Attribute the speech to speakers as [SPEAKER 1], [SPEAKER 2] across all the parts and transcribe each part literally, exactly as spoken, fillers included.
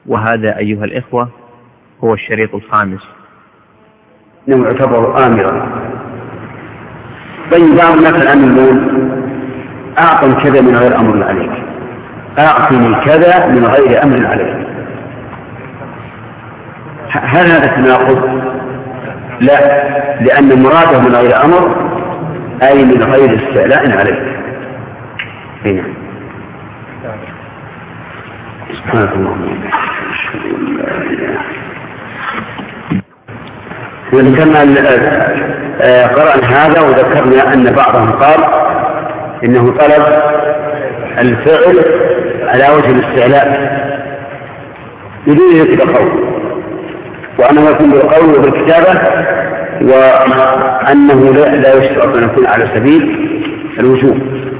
[SPEAKER 1] وهذا أيها الإخوة هو الشريط الخامس.
[SPEAKER 2] إنه يعتبر آمرا. طيب بعض الناس الآن يقول أعطني كذا من غير أمر عليك، أعطني كذا من غير أمر عليك، هل هذا تناقض؟ لا، لأن مراده من غير أمر أي من غير استعلاء عليك. هنا سبحانك اللهم وذكرنا قرأنا هذا وذكرنا أن بعضهم قال إنه طلب الفعل على وجه الاستعلاء بدون ذكر قول، وأنه يكون بالقول وبالكتابة، وأنه لا يشترط أن يكون على سبيل الوجوب.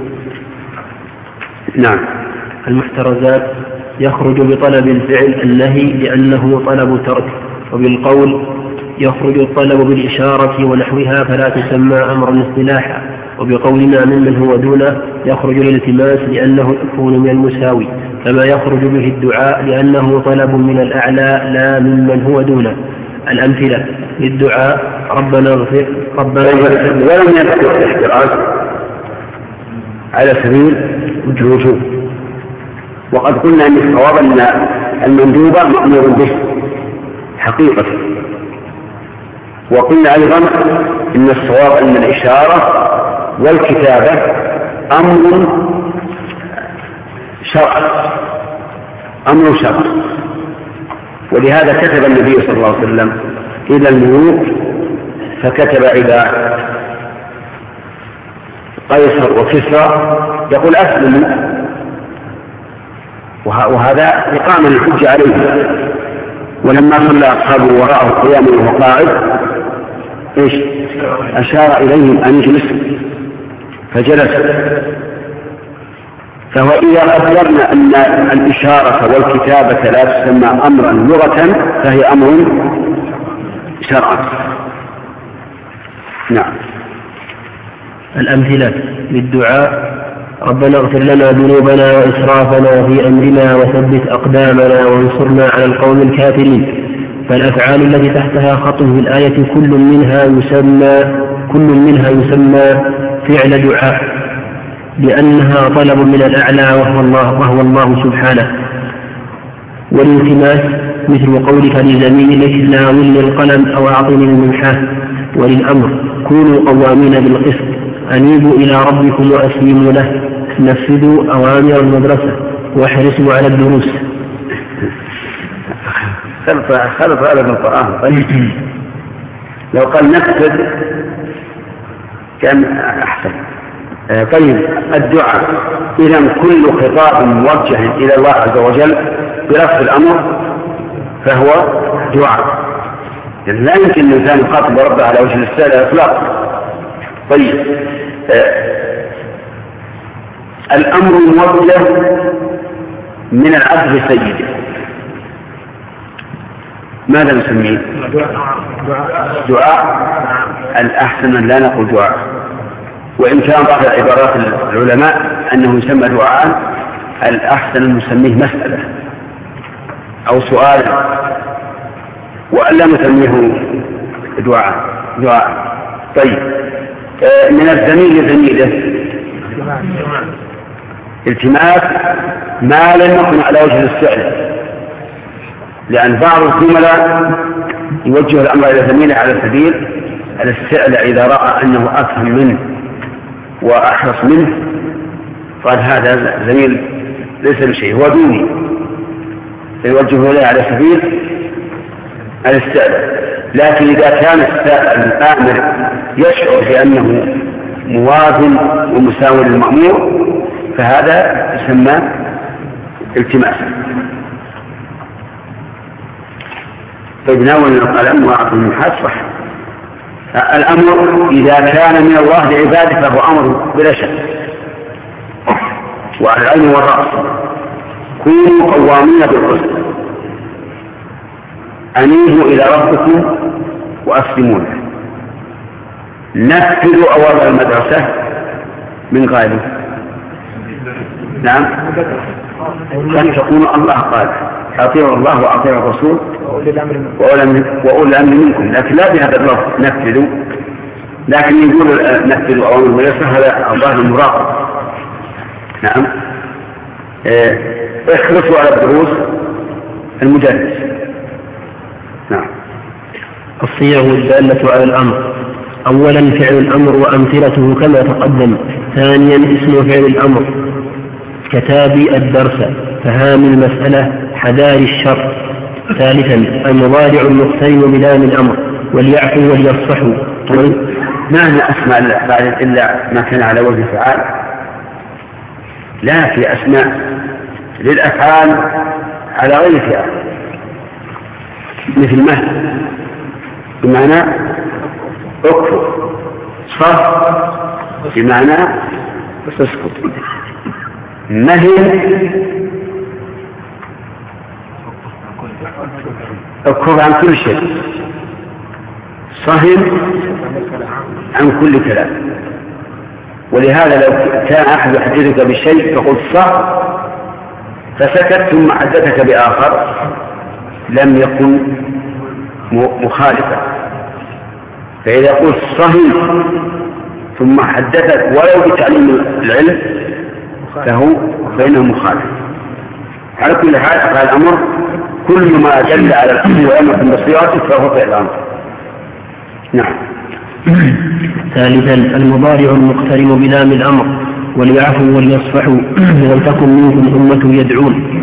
[SPEAKER 2] نعم.
[SPEAKER 3] المحترزات يخرج بطلب الفعل النهي لأنه طلب ترك، وبالقول يخرج الطلب بالإشارة ونحوها فلا تسمى أمرا اصطلاحا، وبقولنا ممن هو دونه يخرج الالتماس لأنه يكون من المساوي، كما يخرج به الدعاء لأنه طلب من الأعلى لا ممن هو دونه. الأمثلة للدعاء ربنا اغفر ربنا اغفر
[SPEAKER 2] ولم يذكر الاحتراز على سبيل الوجوب، وقد قلنا أن الصواب أن المندوب مأمور به حقيقة، وقلنا أيضا إن الصواب أن الإشارة والكتابة أمر شرع أمر شرع ولهذا كتب النبي صلى الله عليه وسلم إلى الملوك، فكتب إلى قيصر وكسرى يقول أسلموا، وهذا إقامة الحجة عليه. ولما صلى أصحابه وراءه قياما وهو قاعد إيش أشار إليهم أن يجلسوا فجلس. فهو إذا قدرنا أن الإشارة والكتابة لا تسمى أمرا لغة فهي أمر شرعا. نعم.
[SPEAKER 3] الأمثلة للدعاء ربنا اغفر لنا ذنوبنا وإسرافنا في أمرنا وثبت أقدامنا وانصرنا على القوم الكافرين. فالأفعال التي تحتها خط في الآية كل منها يسمى كل منها يسمى فعل دعاء لأنها طلب من الأعلى وهو الله, وهو الله سبحانه. والالتماس مثل قولك لزميلك ناولني القلم أو أعطني الممحاه. وللأمر كونوا قوامين بالقسط أنيبوا إلى ربكم وأسلموا له نفذوا أوامر المدرسة واحرصوا على الدروس.
[SPEAKER 2] خلف خلف هذا من القرآن. طيب لو قال نفذ كان أحسن. طيب الدعاء إذا كل خطاب موجه إلى الله عز وجل بلفظ الأمر فهو دعاء، يعني لا يمكن الإنسان يخاطب ربه على وجه الاستعلاء إطلاقا. طيب آه الأمر موجه من العبد لسيده ماذا نسميه؟ دعاء. الأحسن أن لا نقول دعاء، وإن كان بعض عبارات العلماء أنه يسمى دعاء، الأحسن أن نسميه مسألة أو سؤال، وألا نسميه دعاء دعاء. طيب من الزميل لزميله التماس ما لم يكن على وجه الاستعلاء، لأن بعض الزملاء يوجه الأمر إلى زميله على سبيل الاستعلاء إذا رأى أنه أفهم منه وأحرص منه قال هذا زميل ليس بشيء هو دوني، فيوجه إليه على سبيل الاستعلاء. لكن إذا كان الآمر يشعر بأنه موازن ومساوي للمأمور فهذا يسمى التماسا. فيتناول القلم وأعطي المنحاس صح. الأمر إذا كان من الله لعباده فهو أمر بلا شك، وعلى العين والرأس كونوا قوامين بالقسط أنيبوا إلى ربكم وأسلموا له نفذوا أوامر المدرسة من غالب. نعم كان تقول الله قال أطيعوا الله وأطيعوا الرسول وأولي الأمر منكم، لكن لا بهذا اللفظ نفذوا، لكن يقول نفذوا أوامر الميسر هذا الظاهر المراقب. نعم. اخلصوا على الدروس المدرس. نعم.
[SPEAKER 3] الصيغ الدالة على الأمر: أولا فعل الأمر وأمثلته كما تقدم. ثانيا اسم فعل الأمر كتابي الدرس، فهام المسألة، حذار الشر. ثالثا المضارع المقترن بلام الأمر، وليعفوا وليصفحوا.
[SPEAKER 2] ما هي أسماء الأفعال إلا ما كان على وجه فعال؟ لا، في أسماء للأفعال على غير فعال، مثل مهل بمعنى اكفر، صف بمعنى اسكت، مهل اكفر عن كل شيء، صهم عن كل كلام. ولهذا لو كان أحد يحدثك بشيء فقلت صح فسكت ثم حدثك بآخر لم يكن مخالفا. فإذا قلت صحيح ثم حدثك ولو بتعليم العلم فهو بينه مخالف. على كل حال أفعال الأمر كل ما دل على الأمر وأمر بصيغته فهو فعل الأمر. نعم.
[SPEAKER 3] ثالثا المضارع المقترن بلام الأمر، وليعفوا وليصفحوا ولتكن منكم أمة يدعون.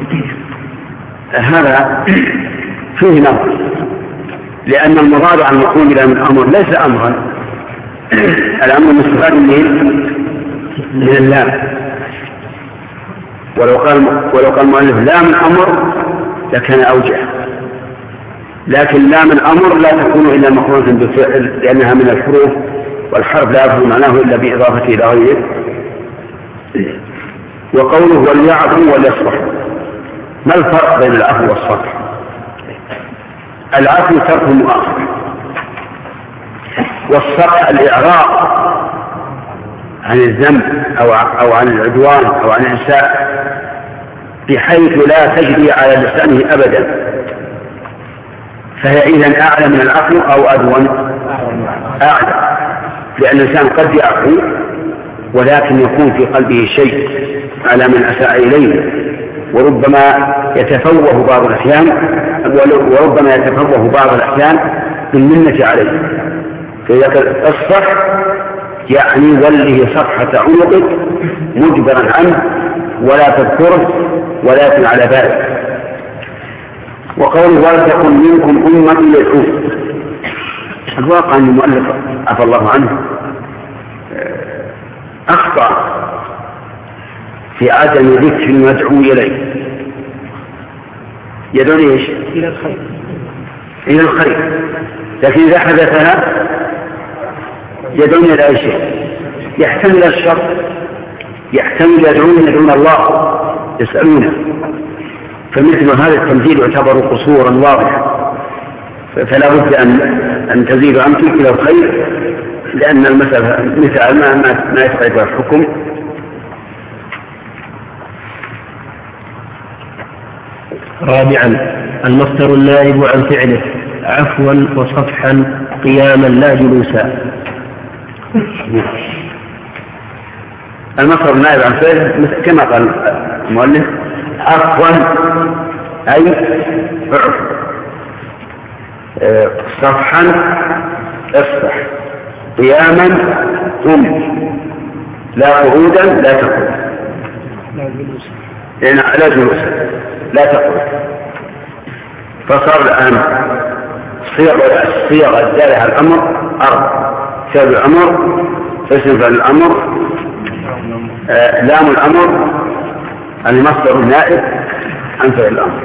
[SPEAKER 2] هذا فيه نظر، لأن المضارع المقترن بلام الأمر ليس أمرا، الأمر مستفاد من اللام. ولو قال ولو قال المؤلف لام الأمر لكان أوجه، لكن لام الأمر لا تكون إلا مقرونة بالفعل لأنها من الحروف، والحرف لا يفهم معناه إلا بإضافته إلى غيره. وقوله وليعفوا وليصفحوا، ما الفرق بين العفو والصفح؟ العفو ترك المؤاخذة، والصفح الإعراض عن الذنب أو أو عن العدوان أو عن الإساءة بحيث لا تجري على لسانه أبدا، فهي إذن أعلى من العفو أو أدون؟ أعلى، لأن الإنسان قد يعفو ولكن يكون في قلبه شيء على من أساء إليه، وربما يتفوه بعض الأحيان وربما يتفوه بعض الأحيان بالمنة عليه. فإذا الصفح يعني وله صفحة عنقك مجبرا عنه ولا تذكره ولكن على بالك. وقوله ولتكن منكم أمة يدعون، الواقع أن المؤلف عفى الله عنه أخطأ في عدم ذكر المدعو إليه. يدعون إيش؟
[SPEAKER 3] إلى الخير.
[SPEAKER 2] إلى الخير، لكن إذا حدثها يدعون إلى أي شيء؟ يحتمل الشر، يحتمل يدعون يدعون الله يسألونه، فمثل هذا التمثيل يعتبر قصورا واضحا، فلا بد أن أن تزيد أمثل إلى الخير، لأن المسألة مثل ما ما يستطيع الحكم.
[SPEAKER 3] رابعا المصدر النائب عن فعله عفوا وصفحا قياما لا جلوسا.
[SPEAKER 2] المصدر النائب عن فعله كما قال المؤلف عفوا أي اعف، صفحا اصفح، قياما قم، لا قعودا لا تقعد، لا جلوس لا تقعد. فصار الآن الصيغ الدالة على الأمر أربع: فعل الأمر، اسم فعل الأمر، آه لام الأمر، المصدر النائب عن فعل الأمر.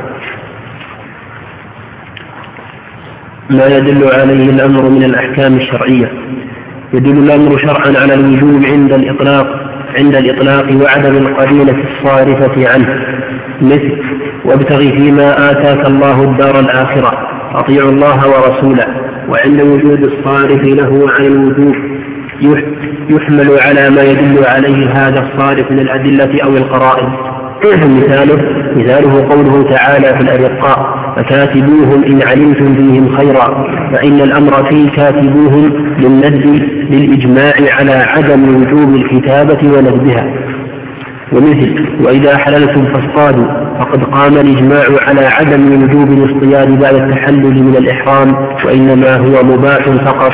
[SPEAKER 3] ما يدل عليه الأمر من الأحكام الشرعية: يدل الأمر شرعا على الوجوب عند الإطلاق عند الإطلاق وعدم القرينة الصارفة عنه، مثل وابتغ فيما آتاك الله الدار الآخرة، أطيعوا الله ورسوله. وعند وجود الصارف له عن الوجوب يحمل على ما يدل عليه هذا الصارف من الأدلة أو القرائن، مثاله مثاله قوله تعالى في الأرقاء فكاتبوهم إن علمتم فيهم خيرا، فإن الأمر في كاتبوهم للند للإجماع على عدم وجوب الكتابة ونبذها. ومثل وإذا حللتم فاصطادوا، فقد قام الإجماع على عدم وجوب الاصطياد بعد التحلل من الإحرام، وإنما هو مباح فقط.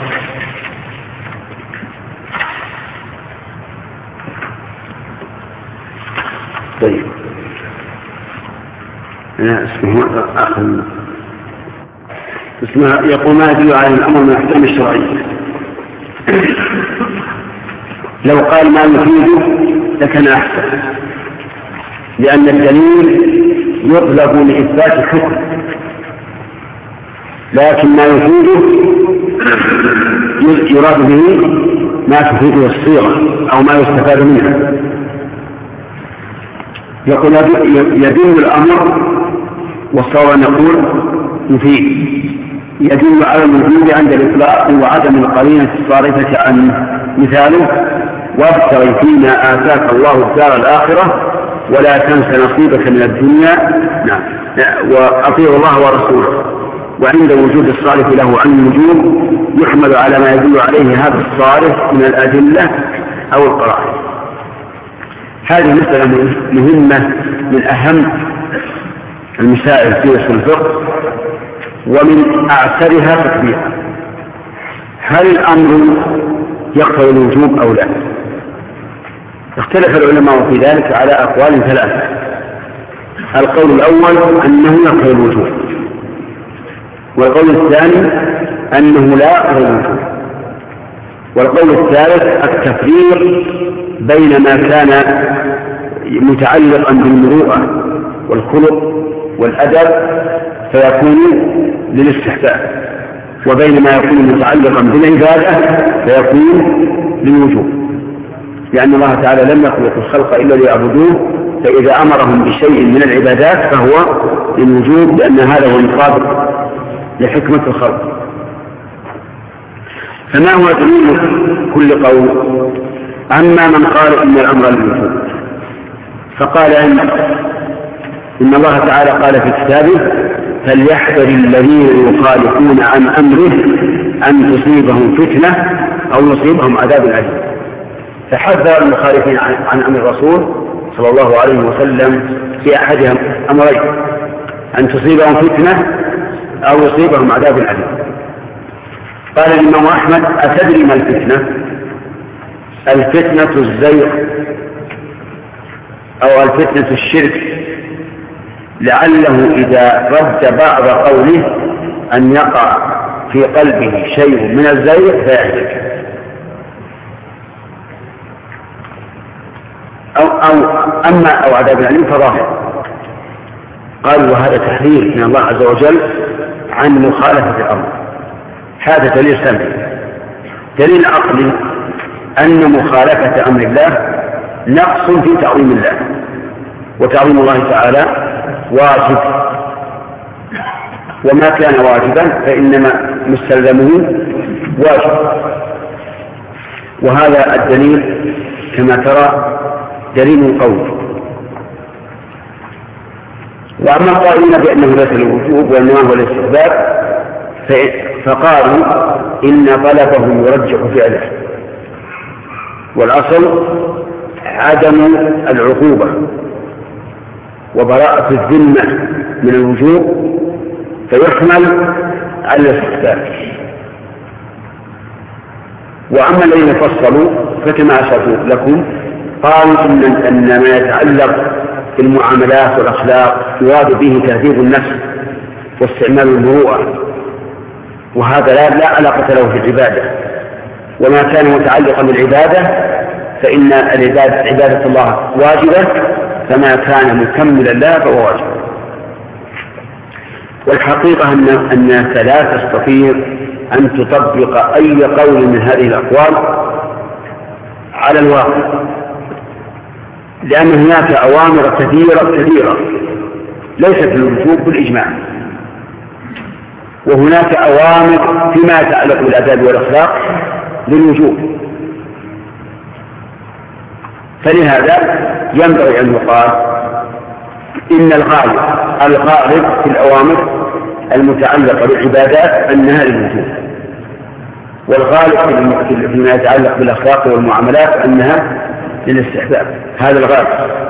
[SPEAKER 2] طيب اسمه آخر اسمها يقول ما يدل على الأمر من الأحكام الشرعية. لو قال ما يفيده لكان أحسن، لأن الدليل يطلب لإثبات الحكم، لكن ما يفيده يراد به ما تفيده الصيغة أو ما يستفاد منها. يقول يدل الأمر والصواب أن نقول يفيد، يدل على الوجود عند الإطلاق وعدم القرينة الصارفة عنه. مثاله وابتغ فيما آتاك الله الدار الآخرة ولا تنس نصيبك من الدنيا، نعم، وأطيعوا الله ورسوله. وعند وجود الصارف له عن الوجود يحمل على ما يدل عليه هذا الصارف من الأدلة أو القرائن. هذه مسألة مهمة من أهم المسائل في أصول الفقه ومن أعسرها تطبيقا. هل الأمر يقتضي الوجوب أو لا؟ اختلف العلماء في ذلك على أقوال ثلاثة. القول الأول أنه يقتضي الوجوب، والقول الثاني أنه لا يقتضي الوجوب، والقول الثالث التفريق بين ما كان متعلقا بالمروءة والخلق والأدب فيكون للاستحباب، وبين ما يكون متعلقا بالعبادة فيكون للوجوب، لأن الله تعالى لم يخلق الخلق إلا ليعبدوه، فإذا أمرهم بشيء من العبادات فهو للوجوب، لأن هذا هو المطابق لحكمة الخلق. فما هو دليل كل قول؟ أما من قال إن الأمر للوجوب فقال إن, إن الله تعالى قال في كتابه فليحذر الذين يخالفون عن أمره أن تصيبهم فتنة أو يصيبهم عذاب أليم. فحذر المخالفين عن أمر الرسول صلى الله عليه وسلم في أحدهم أمرين: أن تصيبهم فتنة أو يصيبهم عذاب أليم. قال الإمام أحمد: أتدري ما الفتنة؟ الفتنة الزيغ أو الفتنة الشرك، لعله إذا رد بعض قوله أن يقع في قلبه شيء من الزيغ فيهلك، أو, أو أما أو عذاب أليم فظاهر. قال: وهذا تحذير من الله عز وجل عن مخالفة الأمر. هذا دليل سمعي. دليل عقلي أن مخالفة أمر الله نقص في تعظيم الله، وتعظيم الله تعالى واجب، وما كان واجبا فإنما مستلزمه واجب. وهذا الدليل كما ترى دليل قوي. وأما القائلين بأنه ليس الوجوب وإنما هو الاستحباب فقالوا إن طلبه يرجح فعله، والأصل عدم العقوبة وبراءة الذمة من الوجوب، فيحمل على الاستحباب. وأما الذين فصلوا فكما أشرت لكم قالوا إن, أن ما يتعلق بالمعاملات والأخلاق يراد به تهذيب النفس واستعمال المروءة، وهذا لا, لا علاقة له في العبادة. وما كان متعلقا بالعبادة فإن العبادة عبادة الله واجبة، فما كان مكملا لها فهو واجب. والحقيقة أن أنك لا تستطيع أن تطبق أي قول من هذه الأقوال على الواقع، لأن هناك أوامر كثيرة كثيرة ليست للوجوب بالإجماع، وهناك أوامر فيما يتعلق بالآداب والأخلاق للوجوب. فلهذا ينبغي أن يقال إن الغالب الغالب في الأوامر المتعلقة بالعبادات أنها للوجوب، والغالب فيما يتعلق بالأخلاق والمعاملات أنها للاستحباب. هذا الغالب.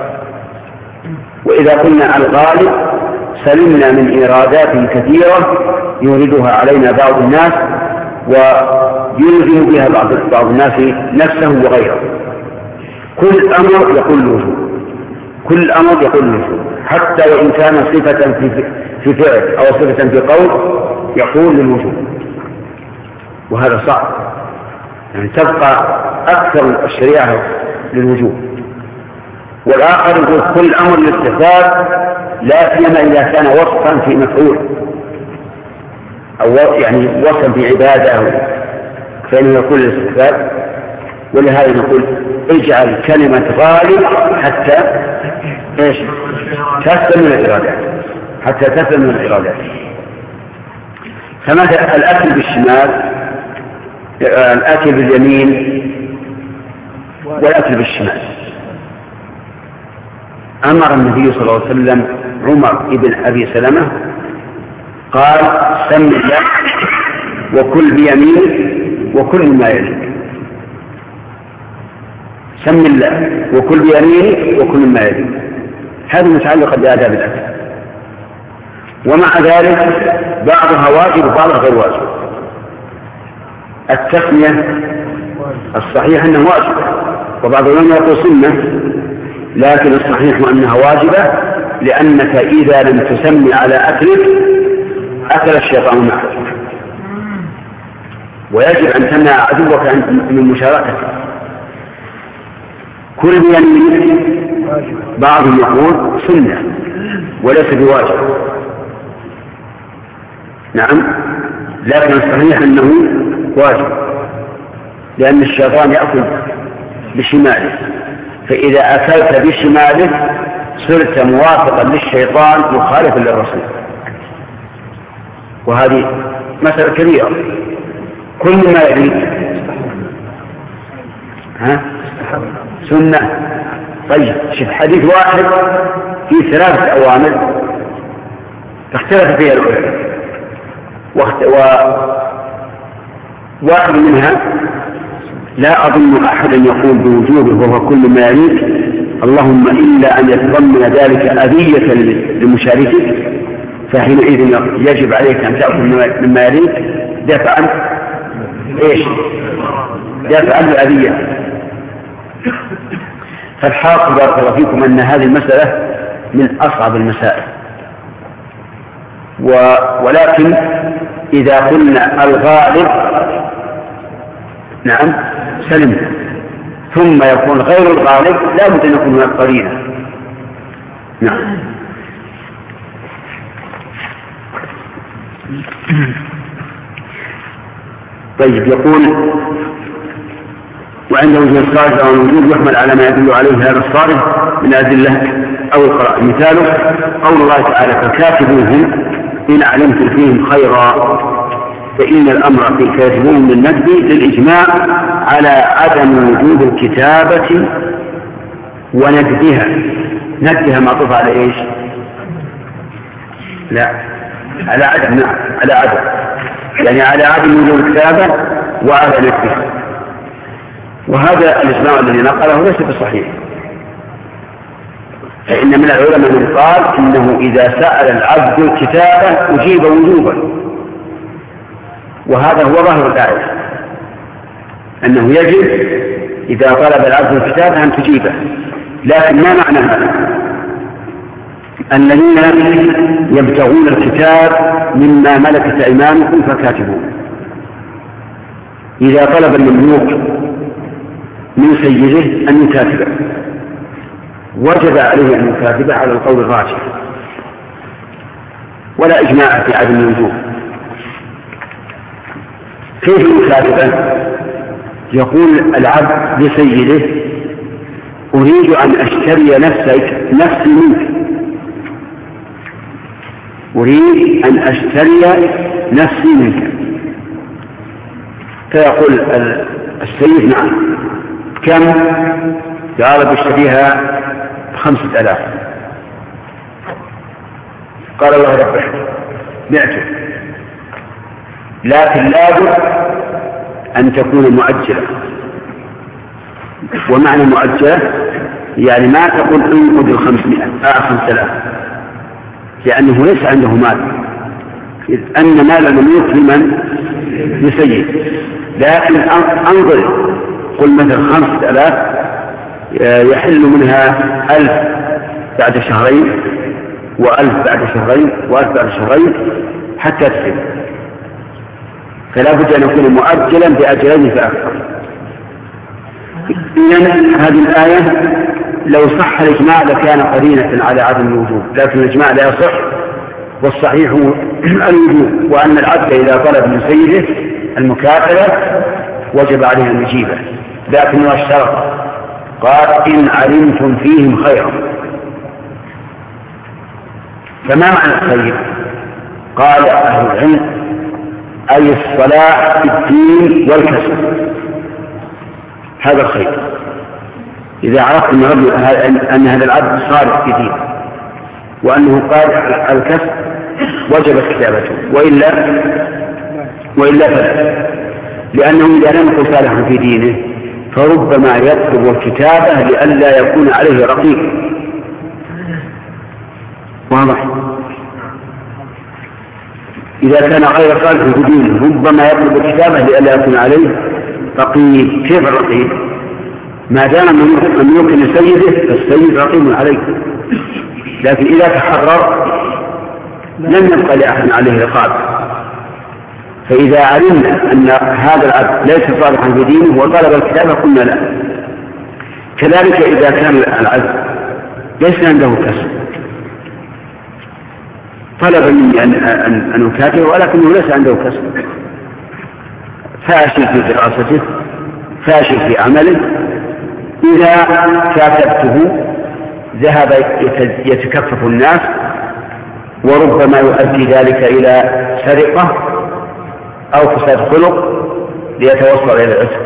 [SPEAKER 2] وإذا قلنا الغالب سلمنا من إيرادات كثيرة يوردها علينا بعض الناس ويلزم بها بعض بعض الناس نفسه وغيره. كل أمر يقول الوجوب، كل أمر يقول الوجوب، حتى وإن كان صفة في في فعل أو صفة في قول يقول للوجوب، وهذا صعب. يعني تبقى أكثر الشريعة للوجوب، والآخر يقول كل أمر للاستحباب، لا سيما إذا كان وصفا في مفعول أو يعني وصفا في عبادة فإنه يقول للاستحباب. ولهذا نقول اجعل كلمة غالب حتى ايش تسلم من الإرادات، حتى تسلم من الإرادات. فمثلا الأكل بالشمال، الأكل باليمين والأكل بالشمال. أمر النبي صلى الله عليه وسلم عمر بن أبي سلمة قال سم الله وكل بيمين وكل ما يليك، سم الله وكل بيمين وكل ما يليك. هذا متعلق بآداب الأكل، ومع ذلك بعضها واجب وبعضها غير واجب. التسمية الصحيح أنه واجب، وبعض العلماء يقول سنة، لكن الصحيح أنها واجبة، لأنك إذا لم تسمي على أكلك أكل الشيطان معك، ويجب أن تمنع عدوك من مشاركته. كل بيمين بعضهم يقول سنة وليس بواجب، نعم، لكن الصحيح أنه واجب، لأن الشيطان يأكل بشماله، فإذا أكلت بشماله صرت موافقا للشيطان مخالفا للرسول، وهذه مسألة كبيرة. كل ما يريد ها سنة. طيب شوف حديث واحد في ثلاثة أوامر اختلف فيها العلماء، وواحد منها لا أظن أحدا يقول بوجوبه وهو كل ما يريد، اللهم إلا أن يتضمن ذلك أذية لمشاركك، فحينئذ يجب عليك أن تأكل مما يريد دفعا إيش؟ دفعا لأذية. فالحاصل بارك الله فيكم أن هذه المسألة من أصعب المسائل، و... ولكن إذا قلنا الغالب نعم سلم، ثم يكون غير الغالب لا بد أن يكون هناك قرينة. نعم. طيب يقول وعند وجه الصارف أو الوجود يحمل على ما يدل عليه هذا الصارف من أدلة أو القراء. مثاله قول الله تعالى فكاتبوهم إن علمتم فيهم خيرا، فإن الأمر في كاتبوهم للندب للإجماع على عدم وجود الكتابة وندبها. ندبها معطوف على إيش؟ لا على عدم، نعم على عدم، يعني على عدم وجود الكتابة وعلى ندبها. وهذا الإجماع الذي نقله ليس بصحيح، فإن من العلماء من قال إنه إذا سأل العبد الكتابة أجيب وجوبا، وهذا هو ظاهر الآية، أنه يجب إذا طلب العبد الكتابة أن تجيبه. لكن ما معنى هذا؟ الذين يبتغون الكتاب مما ملكت أيمانكم فكاتبوه. إذا طلب المملوك من سيده أن يكاتبه وجب عليه أن يكاتبه على القول الراجح، ولا إجماع في عدم الوجوب. كيف يكاتبه؟ يقول العبد لسيده أريد أن أشتري نفسك نفسي منك، أريد أن أشتري نفسي منك، فيقول السيد نعم كم؟ قال بشتريها خمسة آلاف، قال الله ربح بعته، لكن لابد أن تكون مؤجلة. ومعنى مؤجلة يعني ما تقول انقذ الخمسمائة آه خمسة آلاف، لأنه ليس عنده مال، إذ أن مال المملوك لمن؟ لسيد. لكن أنظر، قل مثل خمسة آلاف يحل منها ألف بعد شهرين، وألف بعد شهرين، وألف بعد شهرين، حتى تسير. فلا بد أن يكون مؤجلا بأجلين فأكثر. إذن هذه الآية لو صح الإجماع لكان قرينة على عدم الوجوب، لكن الإجماع لا يصح، والصحيح الوجوب، وأن العبد إذا طلب من سيده المكافأة وجب عليه أن يجيبه، لكنه اشترط، قال إن علمتم فيهم خيرا. فما معنى الخير؟ قال أهل العلم أي الصلاح في الدين والكسب، هذا الخير. إذا عرفت أن هذا العبد صالح في دين وأنه قادر على الكسب وجبت كتابته، وإلا وإلا فلا، لأنه إذا لم يكن صالحا في دينه فربما يطلب الكتابة لئلا يكون عليه رقيب. واضح؟ إذا كان غير صالح في دينه ربما يطلب الكتابة لئلا يكون عليه رقيب. كيف الرقيب؟ ما دام مملوك لسيده فالسيد رقيب عليه، لكن إذا تحرر لم يبقى لأحد عليه رقاب. فإذا علمنا أن هذا العبد ليس صالحا في دينه وطلب الكتابة قلنا لا. كذلك إذا كان العبد ليس عنده كسب، طلب مني أن أن أكاتبه ولكنه ليس عنده كسب، فاشل في دراسته، فاشل في عمله، إذا كاتبته ذهب يتكفف الناس، وربما يؤدي ذلك إلى سرقة أو فساد خلق ليتوصل إلى العتق.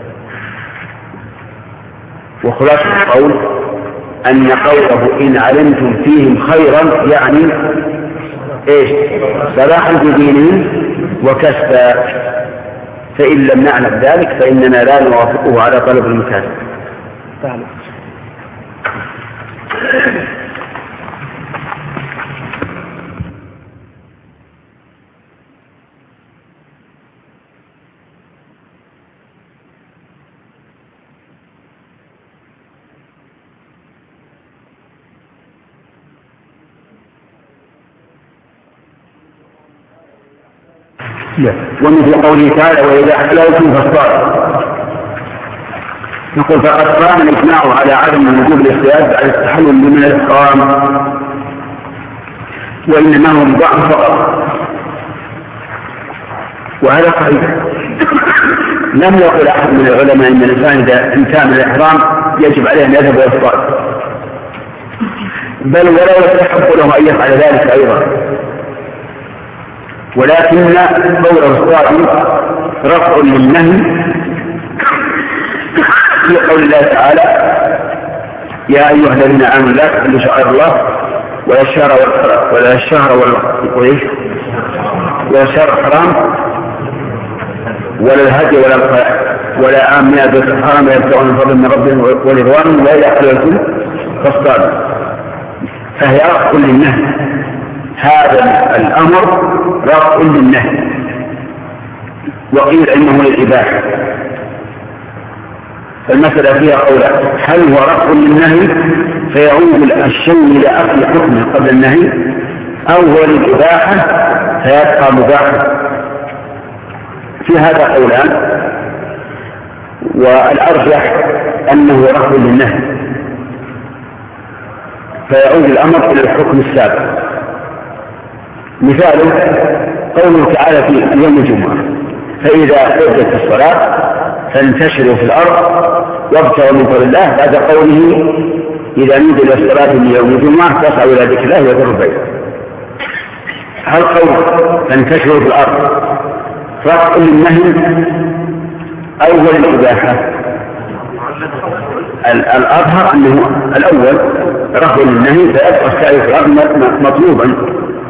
[SPEAKER 2] وخلاصة القول أن قوله إن علمتم فيهم خيرا يعني إيش؟ صلاحا في دينهم وكسبا، فإن لم نعلم ذلك فإننا لا نوافقه على طلب المكاتب. ومثل قوله تعالى وإذا حللتم فاصطادوا، نقول فقد قام الإجماع على عدم وجوب الاصطياد بعد التحلل من الإحرام، وإنما هو مضاعف فقط، وهذا صحيح. لم يقل أحد من العلماء إن الإنسان إذا انتهى من الإحرام يجب عليه أن يذهب ويصطاد، بل ولا يستحب له أن يفعل ذلك أيضا، ولكن قول الصائم رفع للنهي في قول الله تعالى يا أيها الذين آمنوا لا تحلوا شعائر الله ولا الشهر ولا الشهر ولا ولا الشهر الحرام ولا الهدي ولا القيع ولا آمن بيت الحرام يبتغون من فضل من ربهم ورضوانه وإذا حللتم فاصطادوا، فهي رفع للنهي. هذا الأمر رفع للنهي، وقيل إنه للإباحة. فالمسألة فيها قولان: هل هو رفع للنهي فيعود الشيء إلى أصل حكمه قبل النهي، أو هو للإباحة فيبقى مباحا؟ في هذا قولان، والأرجح أنه رفع للنهي فيعود الأمر إلى الحكم السابق. مثاله قوله تعالى في يوم الجمعة فإذا قضيت الصلاة فانتشروا في الأرض وابتغوا من فضل الله، بعد قوله إذا نودي للصلاة من يوم الجمعة فاسعوا إلى ذكر الله وذروا البيع. هل قول فانتشروا في الأرض رفع للنهي أو هو للإباحة؟ الأظهر أنه الأول رفع للنهي، فيبقى السعي في الأرض مطلوبا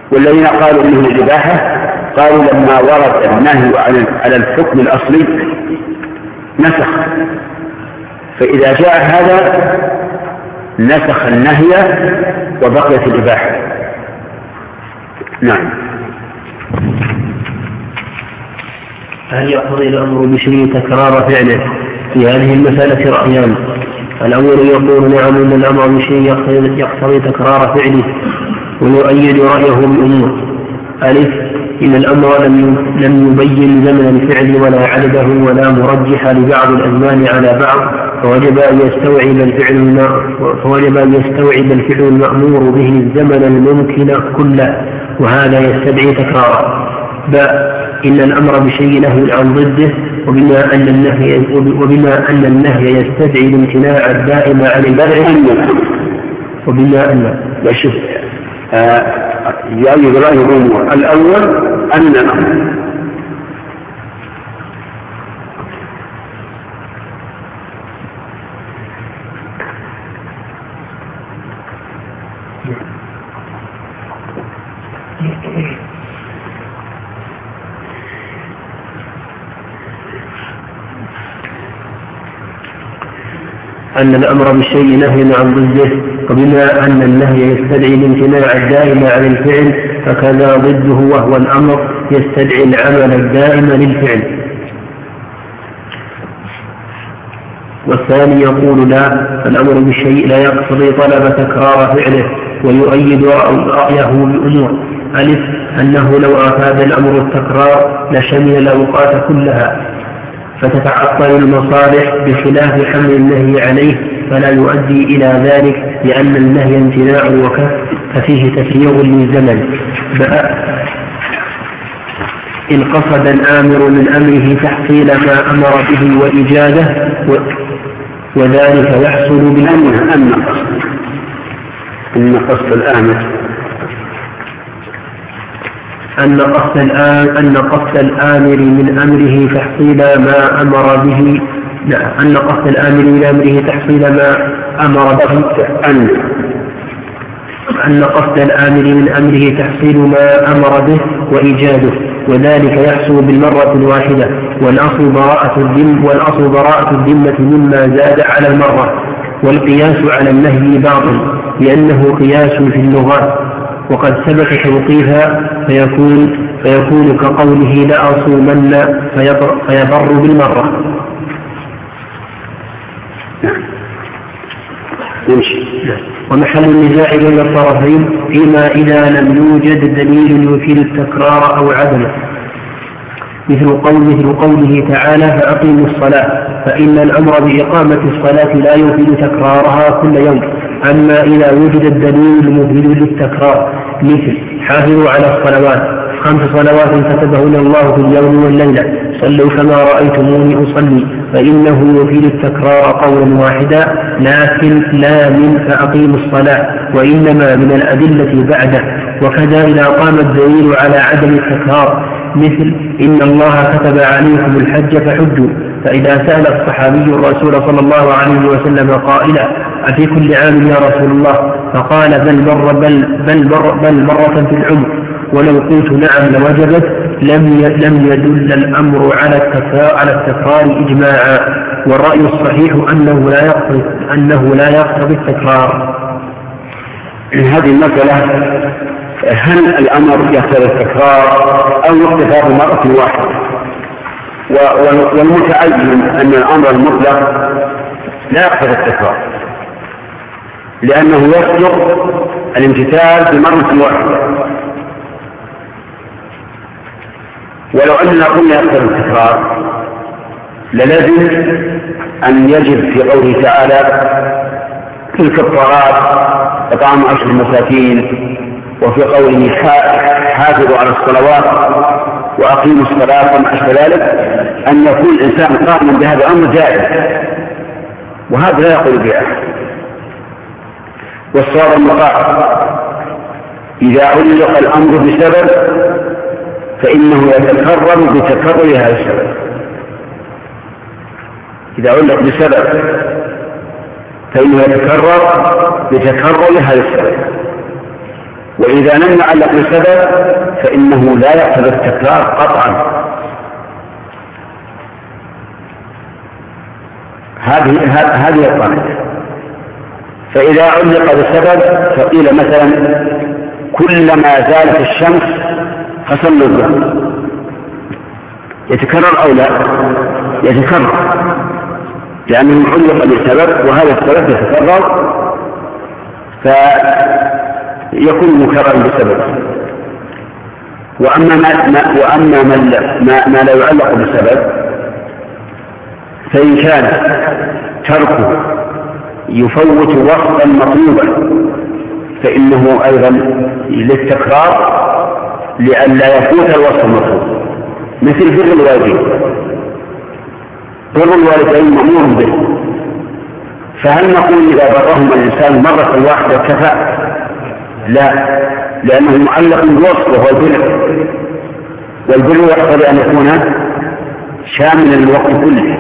[SPEAKER 2] والذين قالوا انه الإباحة قالوا لما ورد النهي على الحكم الأصلي نسخ، فإذا جاء هذا نسخ النهي وبقيت الإباحة. نعم.
[SPEAKER 3] هل يقتضي الأمر بشيء تكرار فعله؟ في هذه المسألة رأيان. الأول يقول نعم أن الأمر بشيء يقتضي تكرار فعله، ويؤيد رأيه بأمور: ألف، إن الأمر لم يبين زمن الفعل ولا عدده ولا مرجح لبعض الأزمان على بعض، فوجب أن يستوعب الفعل فوجب أن يستوعب الفعل المأمور به الزمن الممكن كله، وهذا يستدعي تكراره. باء، إن الأمر بشيء نهي عن ضده، وبما أن النهي وبما أن النهي يستدعي الامتناع الدائم عن الفعل، وبما أن
[SPEAKER 2] شوف يؤيد رأي الأمور. الأول أن
[SPEAKER 3] أن الأمر بالشيء نهي عن ضده، وبما أن النهي يستدعي الامتناع الدائم عن الفعل، فكذا ضده وهو الأمر يستدعي العمل الدائم للفعل. والثاني يقول لا، الأمر بالشيء لا يقتضي طلب تكرار فعله، ويؤيد رأيه بأمور: ألف، أنه لو أفاد الأمر التكرار لشمل الأوقات كلها، فتتعطل المصالح بخلاف حمل النهي عليه، فلا يؤدي إلى ذلك، لأن النهي امتناع وكف، ففيه تفريغ للزمن. إن قصد الآمر من أمره تحصيل ما أمر به وإيجاده، وذلك يحصل بالأمر.
[SPEAKER 2] أن قصد أن قصد الآمر
[SPEAKER 3] أن قصد الآن أن قصد الآمر من أمره تحصيل ما أمر به لا أن قصد الآمر من أمره تحصيل ما أمر به
[SPEAKER 2] أن
[SPEAKER 3] أن قصد الآمر من أمره تحصيل ما أمر به وإيجاده، وذلك يحصل بالمرة الواحدة، والأصل براءة الذمة والأصل براءة الذمة مما زاد على المرة، والقياس على النهي باطل، لأنه قياس في اللغات، وقد ثبت توقيفها، فيكون فيكون كقوله لأصومن فيضر بالمرة. ومحل النزاع بين الطرفين فيما إذا لم يوجد دليل يفيد التكرار أو عدمه، مثل قول مثل قوله تعالى فأقيموا الصلاة، فإن الأمر بإقامة الصلاة لا يفيد تكرارها كل يوم. أما إذا وجد الدليل المفيد للتكرار، مثل حافظوا على الصلوات، خمس صلوات كتبهن الله في اليوم والليلة، صلوا كما رأيتموني أصلي، فإنه يفيد التكرار قولا واحدا، لكن لا من فأقيموا الصلاة، وإنما من الأدلة بعده. وكذا إذا قام الدليل على عدم التكرار، مثل إن الله كتب عليكم الحج فحجوا، فإذا سأل الصحابي الرسول صلى الله عليه وسلم قائلا أفي كل عام يا رسول الله؟ فقال بل مرة, بل بل مر بل مرة في العمر، ولو قلت نعم لوجبت، لم لم يدل الأمر على التكرار على التكرار إجماعا. والرأي الصحيح أنه لا يقتضي أنه لا يقتضي التكرار.
[SPEAKER 2] هذه المسألة هل الأمر يقتضي التكرار أو اقتضاء مرة واحدة؟ والمتعين أن الأمر المطلق لا يقتضي التكرار، لأنه يصدق الامتثال بمرة واحدة. ولو أننا قلنا يقتضي التكرار للازم أن يجب في قوله تعالى تلك الطاعات إطعام عشر المساكين، وفي قوله حافظوا على الصلوات وأقيموا الصلاة وما أشبه ذلك، أن يكون الإنسان قائما بهذا الأمر جائز، وهذا لا يقول به أحد. والصواب المقاطع إذا علق الأمر بسبب فإنه يتكرر بتكرر هذا السبب. إذا علق بسبب فإنه يتكرر بتكرر هذا السبب. وإذا لم يعلق بسبب فإنه لا يقتضي التكرار قطعا. هذه هذه القاعدة. فإذا علق بسبب فقيل مثلا كلما زالت الشمس فصل الظهر، يتكرر أو لا؟ يتكرر، لأنه علق بسبب وهذا السبب يتكرر فيكون مكررا بسبب. وأما ما, ما, وأما ما, ما لا يعلق بسبب فإن كان تركه يفوت وصفا مطلوبا فإنه أيضا للتكرار لئلا يفوت الوصف المطلوب، مثل بر الوالدين. بر الوالدين مأمور به، فهل نقول إذا برهما الإنسان مرة واحدة كفى؟ لا، لأنه معلق بالوصف وهو البر، والبر يقتضي أن يكون شاملا للوقت كله،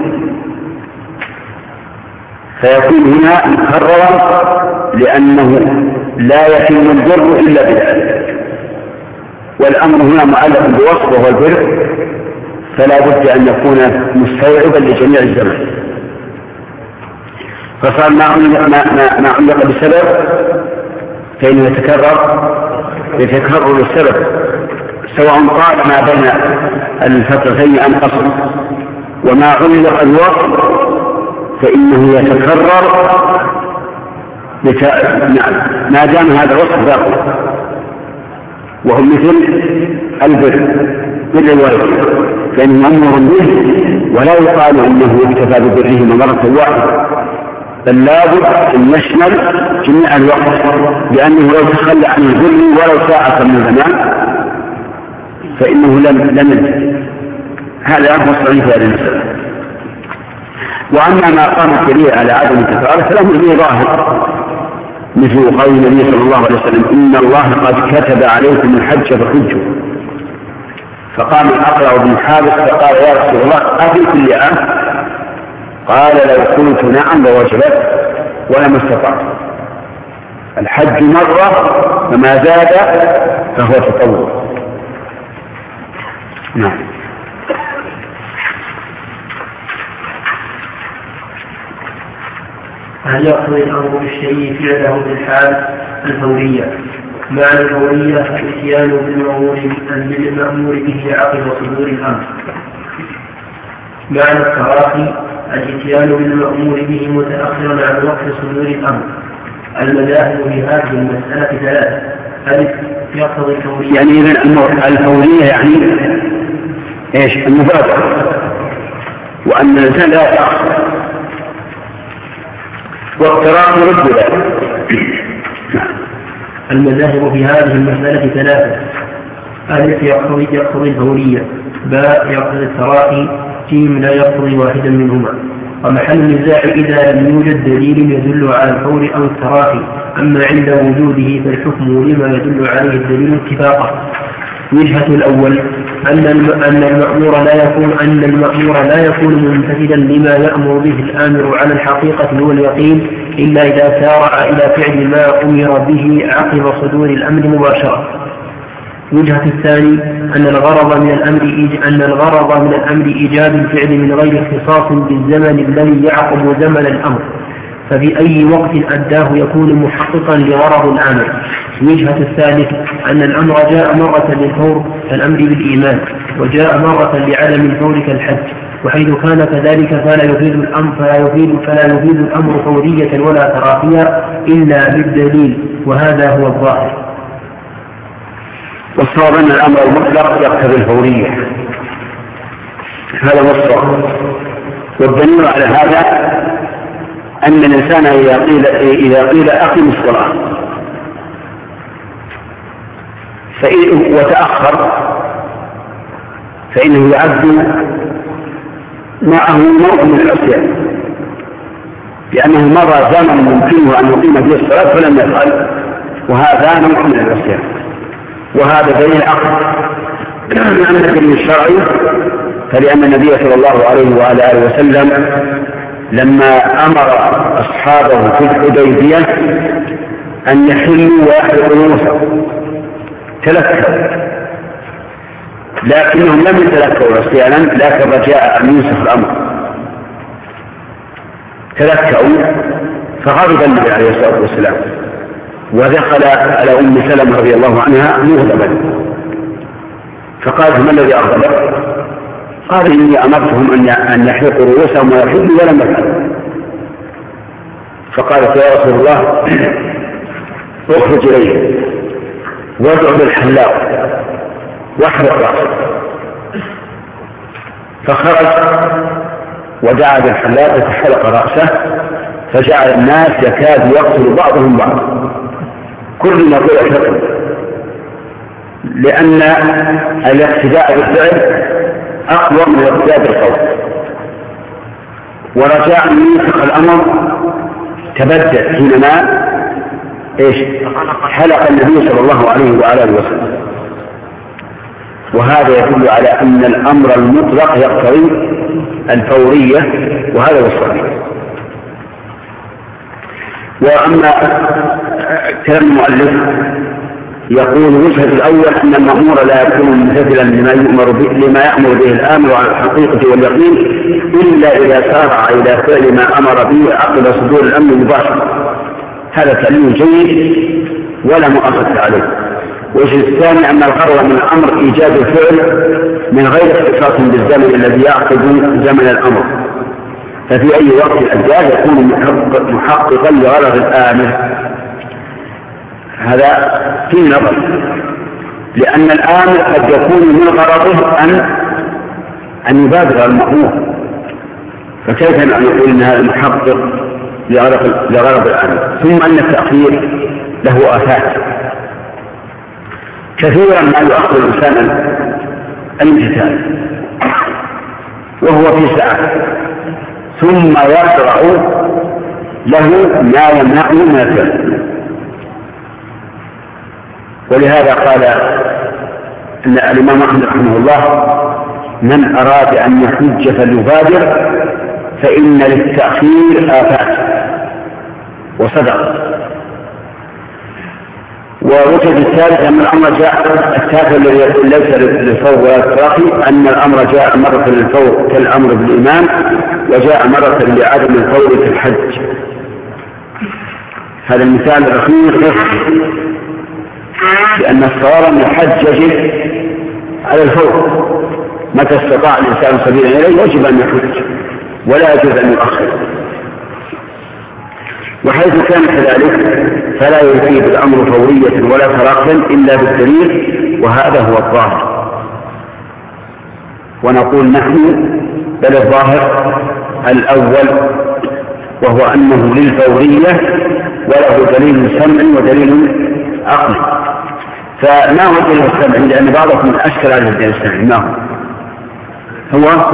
[SPEAKER 2] فيكون هنا مكررا لأنه لا يتم البر إلا بذلك، والأمر هنا معلق بوصف وهو البر، فلا بد أن يكون مستوعبا لجميع الزمان. فصار ما ما علق بسبب فإنه يتكرر يتكرر السبب سواء طال ما بين الفترتين أم قصر، وما علق الوصف فإنه يتكرر بتا... ما دام هذا الوصف باقي، وهو مثل البر بر الوالدين فإنه مأمور به، ولا يقال إنه اكتفى ببرهما مرة واحدة، بل لابد أن يشمل جميع الوقت، لأنه لو تخلى عن البر ولو ساعة من زمان فإنه لم لم ينتهي. هذا هو الصحيح في هذه المسألة. وأما ما قام الدليل على عدم التكرار فله به ظاهر، مثل قول النبي صلى الله عليه وسلم إن الله قد كتب عليكم الحج فحجوا، فقام الأقرع بن حابس فقال يا رسول الله أفي كل عام؟ قال لو قلت نعم لوجبت ولما استطعت. الحج مرة فما زاد فهو تطوع. نعم.
[SPEAKER 3] هل يقضي الأمر بالشيء فعله بالحال الفورية؟ معنى الفورية الاتيان بالمأمور به عقب صدور الأمر. معنى التراخي الاتيان بالمأمور به متأخرا عن وقت صدور الأمر. المذاهب في هذه المسألة ثلاثة. ألف يقتضي الفورية،
[SPEAKER 2] يعني إذن الفورية يعني إيش؟ المبادرة، وأن الإنسان لا يتأخر، واقتراض رد ذلك.
[SPEAKER 3] المذاهب في هذه المسألة ثلاثة. ألف يقتضي يقتضي الفورية، باء يقتضي التراخي، جيم لا يقتضي واحدا منهما. ومحل النزاع إذا لم يوجد دليل يدل على الفور أو التراخي، أما عند وجوده فالحكم لما يدل عليه الدليل اتفاقا. وجهة الأول أن أن المأمور لا يكون أن المأمور لا يكون ممتثلا لما يأمر به الآمر على الحقيقة واليقين إلا إذا سارع إلى فعل ما أمر به عقب صدور الأمر مباشرة. وجهة الثاني أن الغرض من الأمر أن الغرض من الأمر إيجاب الفعل من غير اختصاص بالزمن الذي يعقب زمن الأمر، ففي أي وقت أداه يكون محققا لغرض الآمر. وجهة الثالث أن الأمر جاء مرة للفور كالأمر بالإيمان، وجاء مرة لعدم الفور كالحج، وحيث كان كذلك فلا يفيد الأمر فلا يفيد فلا يفيد الأمر فورية ولا تراخية إلا بالدليل، وهذا هو الظاهر.
[SPEAKER 2] والصواب أن الأمر المطلق يقتضي الفورية، هذا هو الصواب. والدليل على هذا أن الإنسان إذا قيل, إذا قيل أقم الصلاة وتأخر فإنه يعد معه نوع من العصيان، لأنه مضى زمن ممكنه أن يقيم فيه الصلاة فلم يفعل، وهذا نوع من العصيان. وهذا دليل عقل. أما الدليل الشرعي فلأن النبي صلى الله عليه وعلى آله وسلم لما أمر أصحابه في الحديبية أن يحلوا ويحلقوا رؤوسهم تلكوا، لكنهم لم يتلكوا عصيانا، لكن رجاء أن ينسخ الأمر تلكوا، فغضب النبي عليه الصلاة والسلام ودخل على أم سلمة رضي الله عنها مغضبا، فقالت: ما الذي أغضبك؟ قال: إني أمرتهم أن يحرقوا رؤوسهم ويحلوا ولم يفعلوا. فقالت: يا رسول الله اخرج إليه وادع للحلاق واحرق رأسه. فخرج ودعا بالحلاق فحلق رأسه، فجعل الناس يكاد يقتل بعضهم بعضا، كل ما يقول احرقه، لأن الاقتداء بالفعل أقوى من الاقتداء بالقول. ورجاء أن ينسخ الأمر تبدأ حينما إيش حلق النبي صلى الله عليه وآله وسلم. وهذا يدل على أن الأمر المطلق يقتضي الفورية، وهذا هو الصحيح. وأما كلام المؤلف يقول: الوجه الأول أن المأمور لا يكون ممتثلا لما يؤمر به لما يأمر به الآمر على الحقيقة واليقين إلا إذا سارع إلى فعل ما أمر به عقب صدور الأمر مباشرة. هذا تعليم جيد ولا مؤاخذة عليه. والوجه الثاني أن الغرض من الأمر إيجاد الفعل من غير اختصاص بالزمن الذي يعقد زمن الأمر، ففي أي وقت الأجيال يكون محققا لغرض الآمر. هذا في نظر، لأن الآمر قد يكون من غرضه أن أن يبادر المأمور، فكيف أن نقول أن هذا محقق لغرض الآمر؟ ثم أن التأخير له آفات كثيرا، ما يؤخر الإنسان الامتثال وهو في ساعة، ثم يشرع له ما يمنعه من الفعل. ولهذا قال أن الإمام أحمد رحمه الله: من أراد أن يحج فليبادر فإن للتأخير آفات. وصدق. ووجد الثالث أن الأمر جاء التافه الذي يقول ليس للفور ولا التراخي، أن الأمر جاء مرة للفور كالأمر بالإيمان، وجاء مرة لعدم الفور في الحج. هذا المثال الأخير، لأن الصواب أن الحج يجب على الفور، متى استطاع الإنسان سبيلا إليه يجب أن يحج ولا يجوز أن يؤخر. وحيث كان كذلك فلا يفيد الأمر فورية ولا تراخيا إلا بالدليل، وهذا هو الظاهر. ونقول نحن بل الظاهر الأول، وهو أنه للفورية وله دليل سمعي ودليل عقلي. فما هو الدليل السمعي؟ لأن بعضكم أشكل على الدليل السمعي. ما هو؟ هو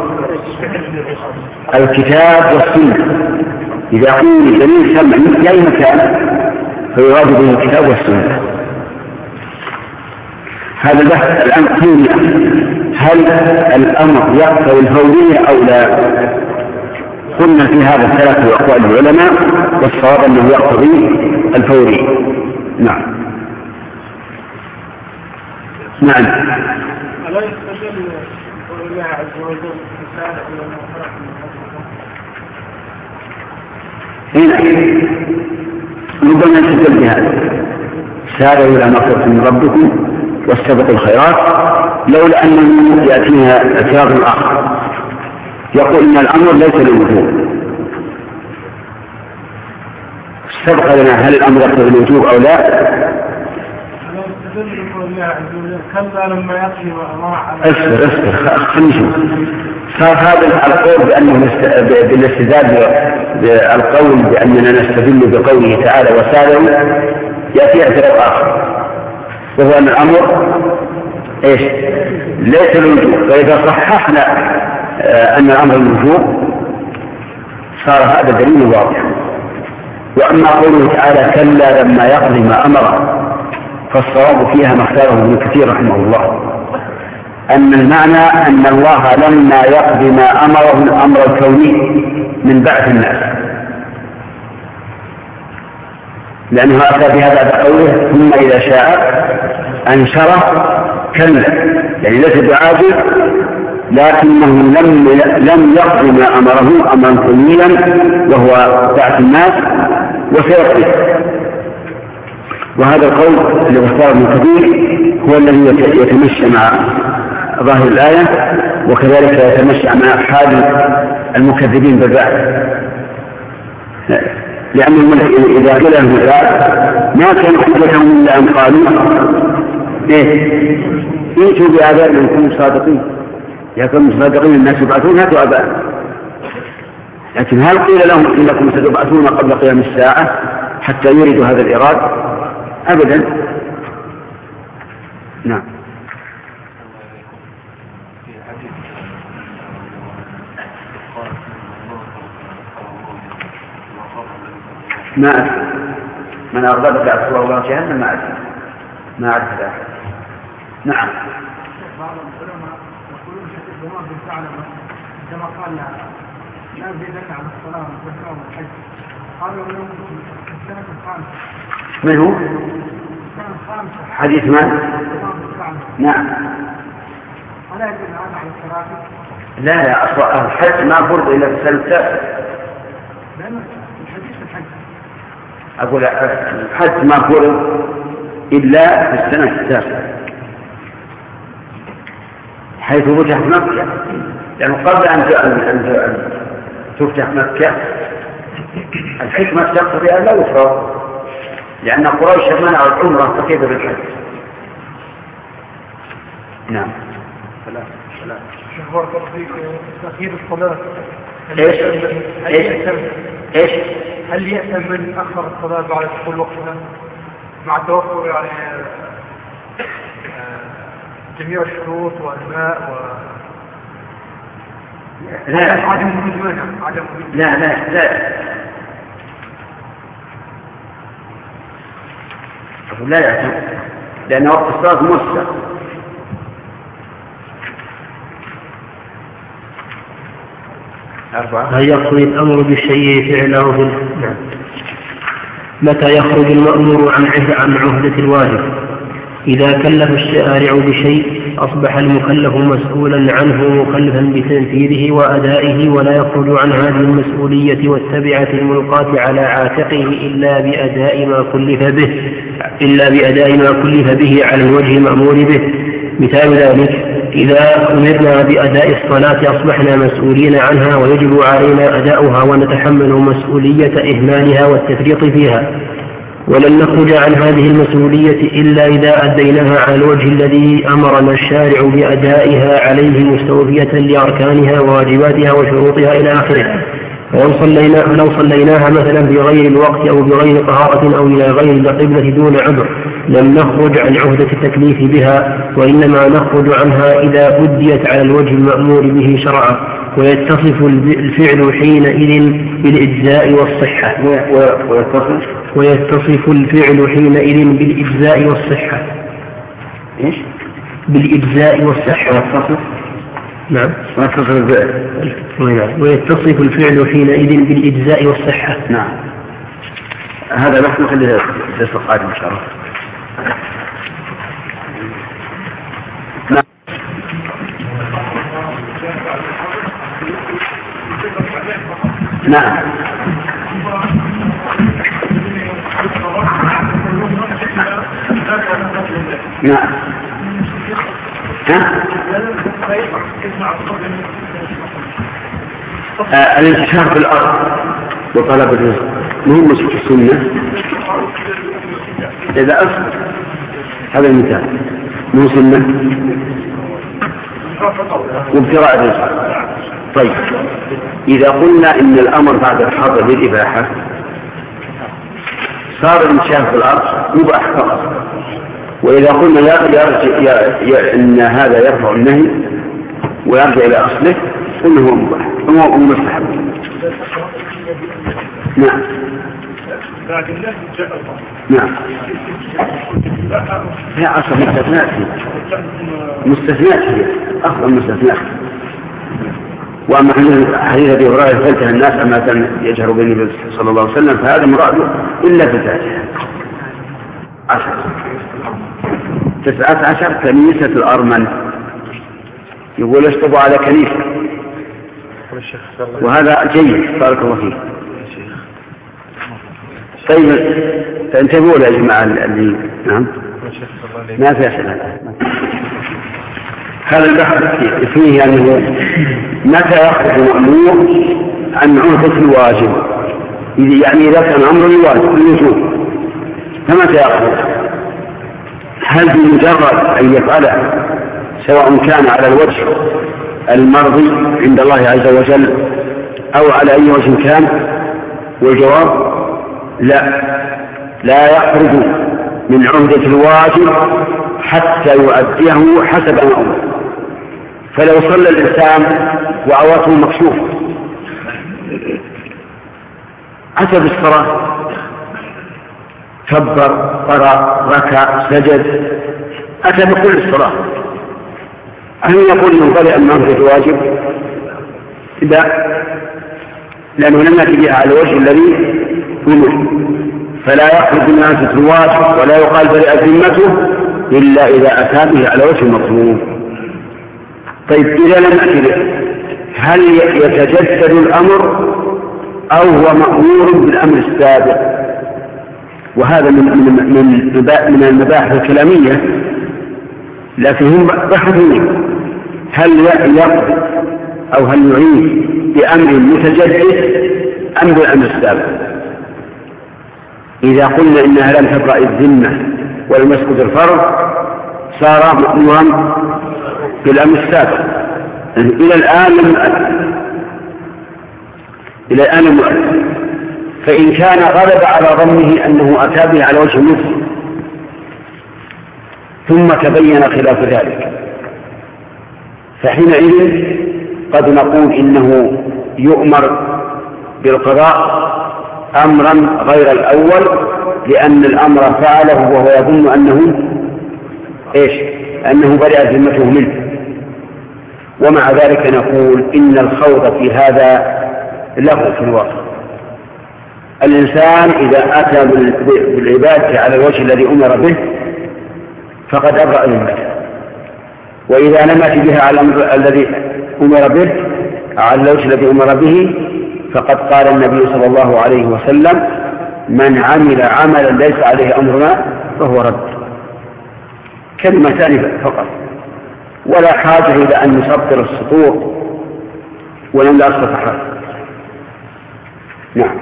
[SPEAKER 2] الكتاب والسنة. إذا قيل دليل سمعي في أي مكان فيراد به الكتاب والسنة. هذا البحث الآن قيل هل الأمر يقتضي الفورية أو لا؟ قلنا في هذا ثلاثة أقوال العلماء، والصواب أنه يقتضي الفورية. نعم. نعم.
[SPEAKER 4] ألا يستدل قول الله عز وجل رسالة إلى المغفرة من
[SPEAKER 2] هنا ربما يستدل بهذا: سارعوا إلى مغفرة من ربكم واستبقوا الخيرات، لولا أنه يأتيها اعتراض آخر يقول إن الأمر ليس للوجوب. سبق لنا هل الأمر يقتضي الوجوب أو لا؟ اصبر اصبر خلينا نشوف. صار هذا القول بأنه بالاستدلال بالقول بأننا نستدل بقوله تعالى وسارعوا، يأتي اعتراض آخر وهو أن الأمر إيش؟ ليس للوجوب. فإذا صححنا أن الأمر للوجوب صار هذا دليل واضح. وأما قوله تعالى كلا لما يقضي ما أمره، فالصواب فيها ما اختاره ابن كثير رحمه الله، أن المعنى أن الله لما يقضي ما أمره الأمر الكوني من بعث الناس، لأنه أتى بهذا بقوله ثم إذا شاء أنشره كلا، يعني ليس بعاجز، لكنه لم لم يقضي ما أمره أمرا كليا وهو دعوة الناس وسيقضي. وهذا القول الذي اختاره ابن كثير هو الذي يتمشى مع ظاهر الآية، وكذلك يتمشى مع حال المكذبين بالبعث، لأنهم إذا قيل لهم ما كان حجتهم إلا أن قالوا إيه ائتوا بآبائنا إن كنتم صادقين، يا كنتم صادقين الناس يبعثون هاتوا آباءنا. لكن هل قيل لهم إنكم ستبعثون قبل قيام الساعة حتى يريدوا هذا الإراد؟ أبدا. نعم. ما أدري من أغضبك أكثر الله جهنم، ما أدري ما أعرف ذلك. نعم.
[SPEAKER 4] بعض العلماء يقولون شيء الزمان بالفعل كما قال لا يزيدن عن الصلاة والزكاة والحج، قالوا لهم في السنة الخامسة.
[SPEAKER 2] من هو؟
[SPEAKER 4] السنة الخامسة.
[SPEAKER 2] حديث من؟ نعم.
[SPEAKER 4] ألا يدل هذا على الصلاة؟
[SPEAKER 2] لا لا، أصلا الحج ما فرض إلا في السنة التاسعة.
[SPEAKER 4] لأن الحديث الحج.
[SPEAKER 2] أقول الحج ما فرض إلا في السنة التاسعة حيث فتحت مكة، لأنه قبل أن تفتح مكة الحكمة تقتضي أن لا يفرض، لأن قريش منعوا العمرة فكيف بالحج. نعم.
[SPEAKER 4] سلام سلام. شهور تأخير الصلاة.
[SPEAKER 2] إيش؟ إيش؟ إيش؟
[SPEAKER 4] هل يأثم من أخر الصلاة بعد دخول وقتها مع توفر يعني جميع الشروط والماء و
[SPEAKER 2] لا
[SPEAKER 4] عدم وجود مانع عدم وجود
[SPEAKER 2] لا لا لا لا يأثم، لأن وقت الصلاة موسع.
[SPEAKER 3] هل يقضي الأمر بالشيء فعله في نعم. متى يخرج المأمور عن عن عهدة الواجب؟ إذا كلف الشارع بشيء أصبح المكلف مسؤولا عنه مكلفا بتنفيذه وأدائه، ولا يخرج عن هذه المسؤولية والتبعة الملقاة على عاتقه إلا بأداء ما كلف به إلا بأداء ما كلف به على الوجه المأمور به. مثال ذلك: إذا أمرنا بأداء الصلاة أصبحنا مسؤولين عنها ويجب علينا أداؤها ونتحمل مسؤولية إهمالها والتفريط فيها، ولن نخرج عن هذه المسؤولية إلا إذا أديناها على الوجه الذي أمرنا الشارع بأدائها عليه مستوفية لأركانها وواجباتها وشروطها إلى آخره. فلو صلينا لو صليناها مثلا بغير الوقت أو بغير طهارة أو إلى غير القبلة دون عذر لم نخرج عن عهدة التكليف بها، وإنما نخرج عنها إذا أديت على الوجه المأمور به شرعا، ويتصف الفعل حينئذ بالإجزاء والصحة ويتصف الفعل حينئذ بالإجزاء والصحة
[SPEAKER 2] إيش؟
[SPEAKER 3] بالإجزاء والصحة. نعم. ويتصف الفعل حينئذ بالإجزاء والصحة.
[SPEAKER 2] نعم. هذا بحث نخليه الدرس القادم إن شاء الله. نعم. نعم. ها؟ آه الانتشار في الأرض وطلب الرزق مهم مسك السنة إذا أصل هذا المثال مو سنة وابتغاء الرزق. طيب إذا قلنا إن الأمر بعد الحظر بالإباحة صار الانتشار في الأرض مباح فقط، وإذا قلنا يرجع إن هذا يرفع النهي ويرجع إلى أصله قلنا هو مباح هو مستحب. نعم. نعم. هي أصلا مستثنات مستثنات هي أفضل مستثنات. وأما حديث أبي هريرة فلتها الناس أما كان يجهر بالنبي صلى الله عليه وسلم فهذا مراده إلا في ذاته. عشر تسعة عشر كنيسة الأرمن، يقول اشطبوا على كنيسة، وهذا جيد بارك الله فيك. طيب فانتبهوا يا جماعة اللي نعم ما في أسئلة. هذا البحث فيه أنه متى يخرج مأمور عن عهدة الواجب، يعني إذا كان أمر الواجب الوجوب فمتى يخرج؟ هل بمجرد أن يفعله سواء كان على الوجه المرضي عند الله عز وجل أو على أي وجه كان؟ والجواب لا، لا يخرج من عهدة الواجب حتى يؤديه حسب ما أمر. فلو صلى الإنسان وعورته مكشوفة أتى بالصلاة، كبر، قرأ، ركع، سجد، أتى بكل الصلاة، هل يقول إنه برئ من عهدة الواجب؟ لا، لأنه لم يأتي بها على الوجه الذي أمر، فلا يخرج من عهدة الواجب ولا يقال برئت ذمته إلا إذا أتى به على وجه المطلوب. طيب إذا لم يأتي به هل يتجدد الأمر أو هو مأمور بالأمر السابق؟ وهذا من من من المباحث الكلامية، لكن هم بحثوا هل يقضي أو هل يعيد بأمر متجدد أم بالأمر السابق. إذا قلنا إنها لم تبرأ الذمة ولم يسقط الفرض صار مأمورا بالأمر السابق. إلى الآن لم يؤثر، إلى الآن لم يؤثر، فإن كان غلب على ظنه أنه أتى به على وجه المثل ثم تبين خلاف ذلك فحينئذ قد نقول إنه يؤمر بالقضاء أمرا غير الأول، لأن الأمر فعله وهو يظن أنه إيش؟ أنه برئ ذمته منه. ومع ذلك نقول إن الخوض في هذا له في الواقع. الإنسان إذا أتى بالعبادة على الوجه الذي أمر به فقد أبرأ ذمته، وإذا لم يأت بها على الأمر الذي أمر به على الوجه الذي أمر به فقد قال النبي صلى الله عليه وسلم: من عمل عملا ليس عليه أمرنا فهو رد. كلمتان فقط، ولا حاجة إلى أن نسطر السطور ونملأ الصفحات. نعم.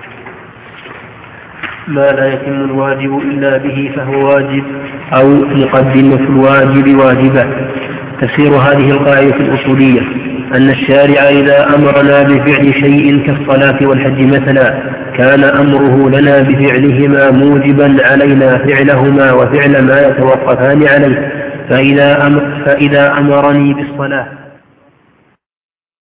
[SPEAKER 3] ما لا يتم الواجب إلا به فهو واجب، أو مقدمة الواجب واجبة. تفسير هذه القاعدة الأصولية أن الشارع إذا أمرنا بفعل شيء كالصلاة والحج مثلا كان أمره لنا بفعلهما موجبا علينا فعلهما وفعل ما يتوقفان عليه. فإذا أمر فإذا أمرني بالصلاة